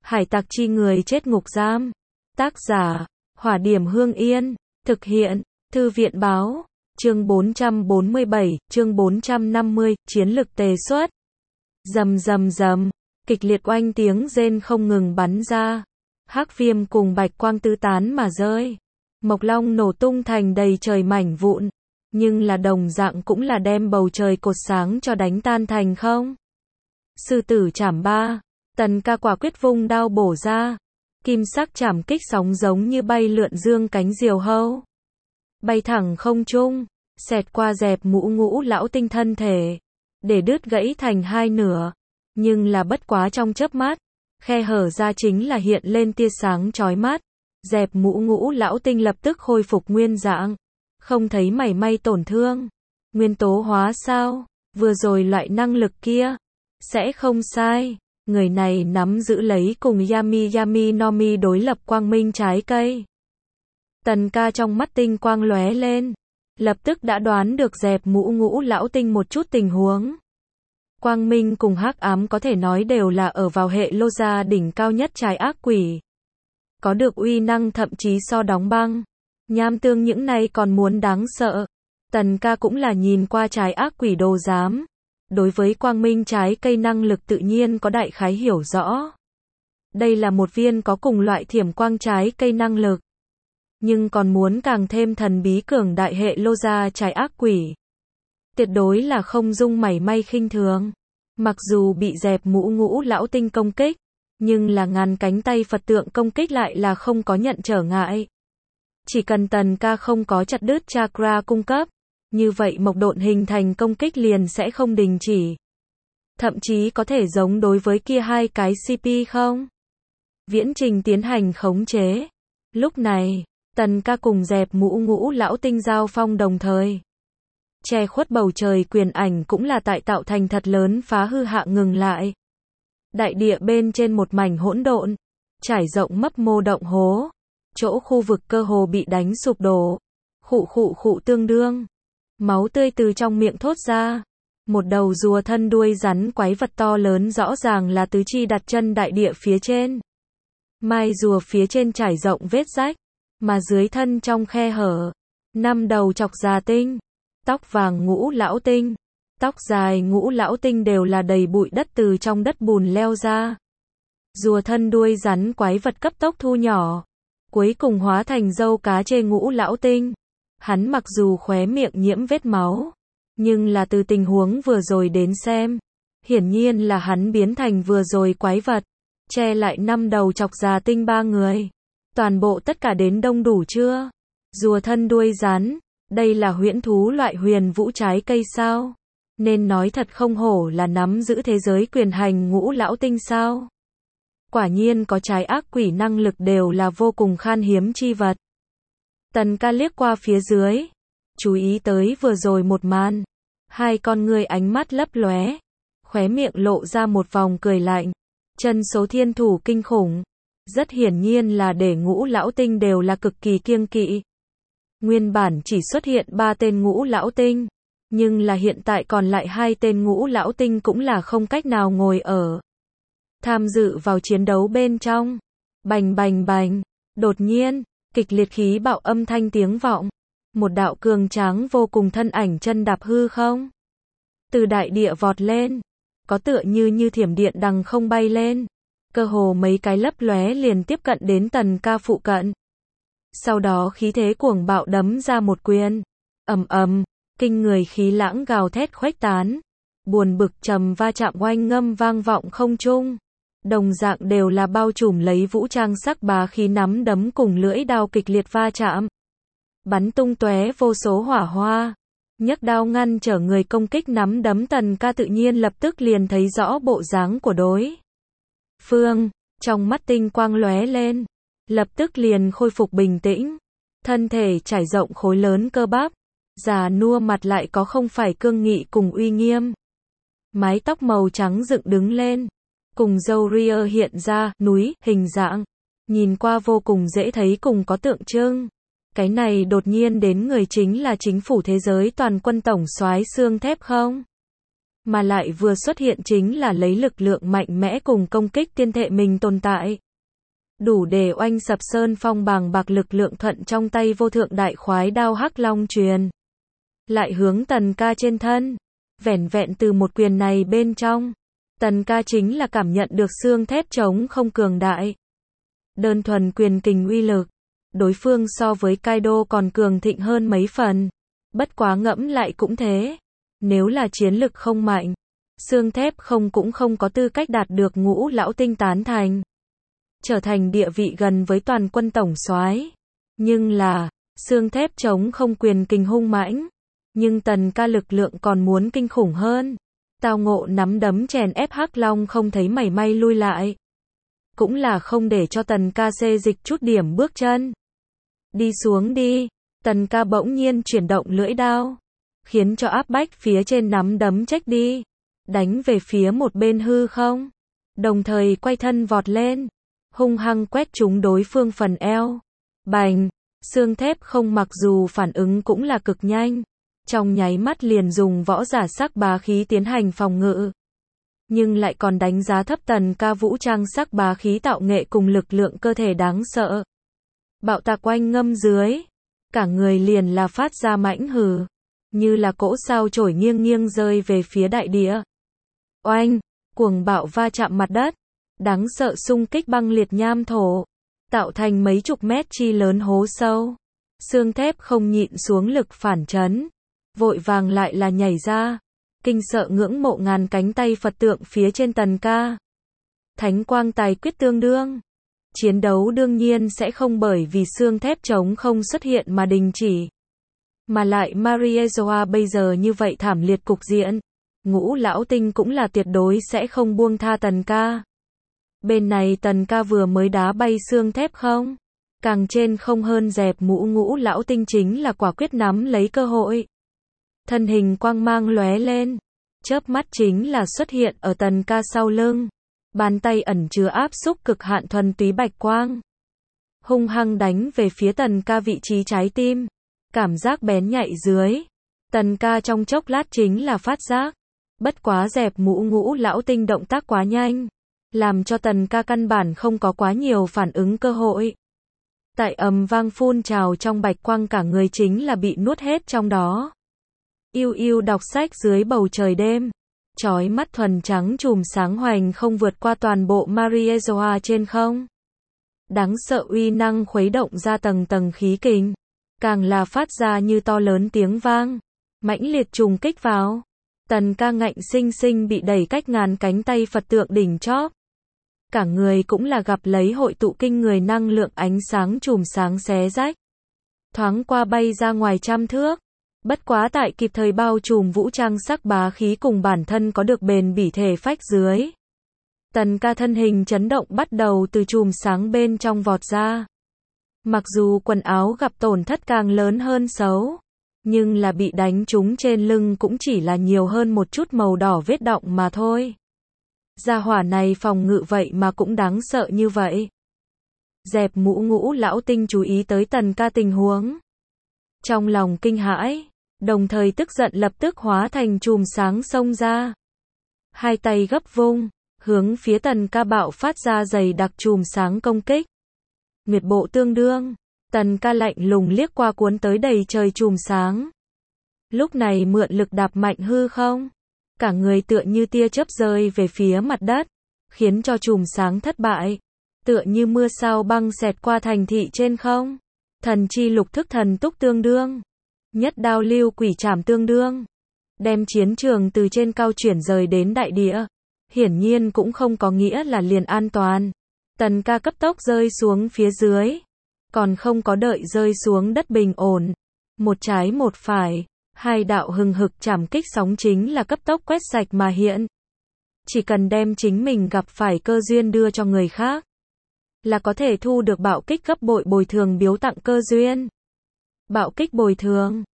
Hải tặc chi người chết ngục giam. Tác giả, Hỏa Điểm Hương Yên. Thực hiện, Thư viện báo. Chương 447, chương 450, chiến lực tề xuất. Rầm rầm rầm, kịch liệt oanh tiếng rên không ngừng bắn ra. Hắc viêm cùng bạch quang tứ tán mà rơi. Mộc long nổ tung thành đầy trời mảnh vụn. Nhưng là đồng dạng cũng là đem bầu trời cột sáng cho đánh tan thành không. Sư tử chảm ba. Tần Ca quả quyết vung đao bổ ra. Kim sắc chảm kích sóng giống như bay lượn dương cánh diều hâu. Bay thẳng không trung, xẹt qua dẹp mũ ngũ lão tinh thân thể, để đứt gãy thành hai nửa. Nhưng là bất quá trong chớp mắt, khe hở ra chính là hiện lên tia sáng chói mắt. Dẹp mũ ngũ lão tinh lập tức khôi phục nguyên dạng, không thấy mảy may tổn thương. Nguyên tố hóa sao? Vừa rồi loại năng lực kia, sẽ không sai. Người này nắm giữ lấy cùng Yami Nomi đối lập quang minh trái cây. Tần Ca trong mắt tinh quang lóe lên, lập tức đã đoán được dẹp mũ ngũ lão tinh một chút tình huống. Quang minh cùng hắc ám có thể nói đều là ở vào hệ lô gia đỉnh cao nhất trái ác quỷ. Có được uy năng thậm chí so đóng băng. Nham tương những này còn muốn đáng sợ. Tần Ca cũng là nhìn qua trái ác quỷ đồ giám. Đối với quang minh trái cây năng lực tự nhiên có đại khái hiểu rõ. Đây là một viên có cùng loại thiểm quang trái cây năng lực. Nhưng còn muốn càng thêm thần bí cường đại hệ lô gia trái ác quỷ. Tuyệt đối là không dung mảy may khinh thường. Mặc dù bị dẹp mũ ngũ lão tinh công kích, nhưng là ngàn cánh tay Phật tượng công kích lại là không có nhận trở ngại. Chỉ cần Tần Ca không có chặt đứt chakra cung cấp, như vậy mộc độn hình thành công kích liền sẽ không đình chỉ. Thậm chí có thể giống đối với kia hai cái CP không? Viễn trình tiến hành khống chế. Lúc này, Tần Ca cùng dẹp mũ ngũ lão tinh giao phong đồng thời. Che khuất bầu trời quyền ảnh cũng là tại tạo thành thật lớn phá hư hạ ngừng lại. Đại địa bên trên một mảnh hỗn độn, trải rộng mấp mô động hố. Chỗ khu vực cơ hồ bị đánh sụp đổ. Khụ tương đương. Máu tươi từ trong miệng thốt ra. Một đầu rùa thân đuôi rắn quái vật to lớn rõ ràng là tứ chi đặt chân đại địa phía trên. Mai rùa phía trên trải rộng vết rách, mà dưới thân trong khe hở, 5 đầu chọc già tinh, tóc vàng ngũ lão tinh, tóc dài ngũ lão tinh đều là đầy bụi đất từ trong đất bùn leo ra. Rùa thân đuôi rắn quái vật cấp tốc thu nhỏ, cuối cùng hóa thành râu cá chê ngũ lão tinh. Hắn mặc dù khóe miệng nhiễm vết máu, nhưng là từ tình huống vừa rồi đến xem, hiển nhiên là hắn biến thành vừa rồi quái vật, che lại 5 đầu chọc già tinh 3 người. Toàn bộ tất cả đến đông đủ chưa? Rùa thân đuôi rắn, đây là huyễn thú loại huyền vũ trái cây sao? Nên nói thật không hổ là nắm giữ thế giới quyền hành ngũ lão tinh sao? Quả nhiên có trái ác quỷ năng lực đều là vô cùng khan hiếm chi vật. Tần Ca liếc qua phía dưới, chú ý tới vừa rồi một màn. Hai con người ánh mắt lấp lóe, khóe miệng lộ ra một vòng cười lạnh. Chân số thiên thủ kinh khủng. Rất hiển nhiên là để ngũ lão tinh đều là cực kỳ kiêng kỵ. Nguyên bản chỉ xuất hiện 3 tên ngũ lão tinh, nhưng là hiện tại còn lại 2 tên ngũ lão tinh cũng là không cách nào ngồi ở. Tham dự vào chiến đấu bên trong. Bành bành bành, đột nhiên, kịch liệt khí bạo âm thanh tiếng vọng. Một đạo cường tráng vô cùng thân ảnh chân đạp hư không. Từ đại địa vọt lên, có tựa như thiểm điện đằng không bay lên. Cơ hồ mấy cái lấp lóe liền tiếp cận đến Tần Ca phụ cận. Sau đó khí thế cuồng bạo đấm ra một quyền. Ầm ầm, kinh người khí lãng gào thét khuếch tán. Buồn bực trầm va chạm oanh ngâm vang vọng không trung. Đồng dạng đều là bao trùm lấy vũ trang sắc bá khí nắm đấm cùng lưỡi đao kịch liệt va chạm. Bắn tung tóe vô số hỏa hoa. Nhấc đao ngăn trở người công kích nắm đấm Tần Ca tự nhiên lập tức liền thấy rõ bộ dáng của đối phương, trong mắt tinh quang lóe lên, lập tức liền khôi phục bình tĩnh. Thân thể trải rộng khối lớn cơ bắp, già nua mặt lại có không phải cương nghị cùng uy nghiêm. Mái tóc màu trắng dựng đứng lên, cùng râu ria hiện ra núi hình dạng, nhìn qua vô cùng dễ thấy cùng có tượng trưng. Cái này đột nhiên đến người chính là chính phủ thế giới toàn quân tổng soái xương thép không? mà lại vừa xuất hiện chính là lấy lực lượng mạnh mẽ cùng công kích tiên thể mình tồn tại. Đủ để oanh sập sơn phong bàng bạc lực lượng thuận trong tay vô thượng đại khoái đao Hắc Long truyền. Lại hướng Tần Ca trên thân. Vẻn vẹn từ một quyền này bên trong. Tần Ca chính là cảm nhận được xương thép trống không cường đại. Đơn thuần quyền kình uy lực. Đối phương so với Kaido còn cường thịnh hơn mấy phần. Bất quá ngẫm lại cũng thế. Nếu là chiến lực không mạnh. Xương thép không cũng không có tư cách đạt được Ngũ Lão Tinh tán thành. Trở thành địa vị gần với toàn quân tổng soái. Nhưng là, xương thép chống không quyền kình hung mãnh. Nhưng Tần Ca lực lượng còn muốn kinh khủng hơn. Tao ngộ nắm đấm chèn ép Hắc Long không thấy mảy may lui lại. Cũng là không để cho Tần Ca xê dịch chút điểm bước chân. Đi xuống đi. Tần Ca bỗng nhiên chuyển động lưỡi đao. Khiến cho áp bách phía trên nắm đấm trách đi. Đánh về phía một bên hư không. Đồng thời quay thân vọt lên. Hung hăng quét trúng đối phương phần eo. Bành, xương thép không mặc dù phản ứng cũng là cực nhanh. Trong nháy mắt liền dùng võ giả sắc bá khí tiến hành phòng ngự. Nhưng lại còn đánh giá thấp Tần Ca vũ trang sắc bá khí tạo nghệ cùng lực lượng cơ thể đáng sợ. Bạo tạc oanh ngâm dưới. Cả người liền là phát ra mãnh hừ. Như là cỗ sao chổi nghiêng nghiêng rơi về phía đại địa. Oanh, cuồng bạo va chạm mặt đất. Đáng sợ xung kích băng liệt nham thổ. Tạo thành mấy chục mét chi lớn hố sâu. Xương thép không nhịn xuống lực phản chấn. Vội vàng lại là nhảy ra. Kinh sợ ngưỡng mộ ngàn cánh tay Phật tượng phía trên Tần Ca. Thánh quang tài quyết tương đương. Chiến đấu đương nhiên sẽ không bởi vì xương thép chống không xuất hiện mà đình chỉ. Mà lại Mariezoa bây giờ như vậy thảm liệt cục diện. Ngũ Lão Tinh cũng là tuyệt đối sẽ không buông tha Tần Ca. Bên này Tần Ca vừa mới đá bay xương thép không. Càng trên không hơn dẹp mũ Ngũ Lão Tinh chính là quả quyết nắm lấy cơ hội. Thân hình quang mang lóe lên. Chớp mắt chính là xuất hiện ở Tần Ca sau lưng. Bàn tay ẩn chứa áp xúc cực hạn thuần túy bạch quang. Hung hăng đánh về phía Tần Ca vị trí trái tim. Cảm giác bén nhạy dưới. Tần Ca trong chốc lát chính là phát giác. Bất quá dẹp mũ Ngũ Lão Tinh động tác quá nhanh. Làm cho Tần Ca căn bản không có quá nhiều phản ứng cơ hội. Tại ầm vang phun trào trong bạch quang cả người chính là bị nuốt hết trong đó. Yêu yêu đọc sách dưới bầu trời đêm. Chói mắt thuần trắng chùm sáng hoành không vượt qua toàn bộ Mariezoa trên không. Đáng sợ uy năng khuấy động ra tầng tầng khí kình. Càng là phát ra như to lớn tiếng vang. Mãnh liệt trùng kích vào. Tần Ca ngạnh sinh sinh bị đẩy cách ngàn cánh tay Phật tượng đỉnh chóp. Cả người cũng là gặp lấy hội tụ kinh người năng lượng ánh sáng chùm sáng xé rách. Thoáng qua bay ra ngoài trăm thước. Bất quá tại kịp thời bao trùm vũ trang sắc bá khí cùng bản thân có được bền bỉ thể phách dưới. Tần Ca thân hình chấn động bắt đầu từ chùm sáng bên trong vọt ra. Mặc dù quần áo gặp tổn thất càng lớn hơn xấu. Nhưng là bị đánh trúng trên lưng cũng chỉ là nhiều hơn một chút màu đỏ vết đọng mà thôi. Gia hỏa này phòng ngự vậy mà cũng đáng sợ như vậy. Dẹp mũ Ngũ Lão Tinh chú ý tới Tần Ca tình huống. Trong lòng kinh hãi, đồng thời tức giận lập tức hóa thành chùm sáng xông ra. Hai tay gấp vung, hướng phía Tần Ca bạo phát ra dày đặc chùm sáng công kích. Nguyệt bộ tương đương, Tần Ca lạnh lùng liếc qua cuốn tới đầy trời chùm sáng. Lúc này mượn lực đạp mạnh hư không. Cả người tựa như tia chớp rơi về phía mặt đất. Khiến cho chùm sáng thất bại. Tựa như mưa sao băng xẹt qua thành thị trên không. Thần chi lục thức thần túc tương đương. Nhất đao lưu quỷ trảm tương đương. Đem chiến trường từ trên cao chuyển rời đến đại địa. Hiển nhiên cũng không có nghĩa là liền an toàn. Tần Ca cấp tốc rơi xuống phía dưới. Còn không có đợi rơi xuống đất bình ổn. Một trái một phải. Hai đạo hừng hực chảm kích sóng chính là cấp tốc quét sạch mà hiện. Chỉ cần đem chính mình gặp phải cơ duyên đưa cho người khác. Là có thể thu được bạo kích gấp bội bồi thường biếu tặng cơ duyên. Bạo kích bồi thường.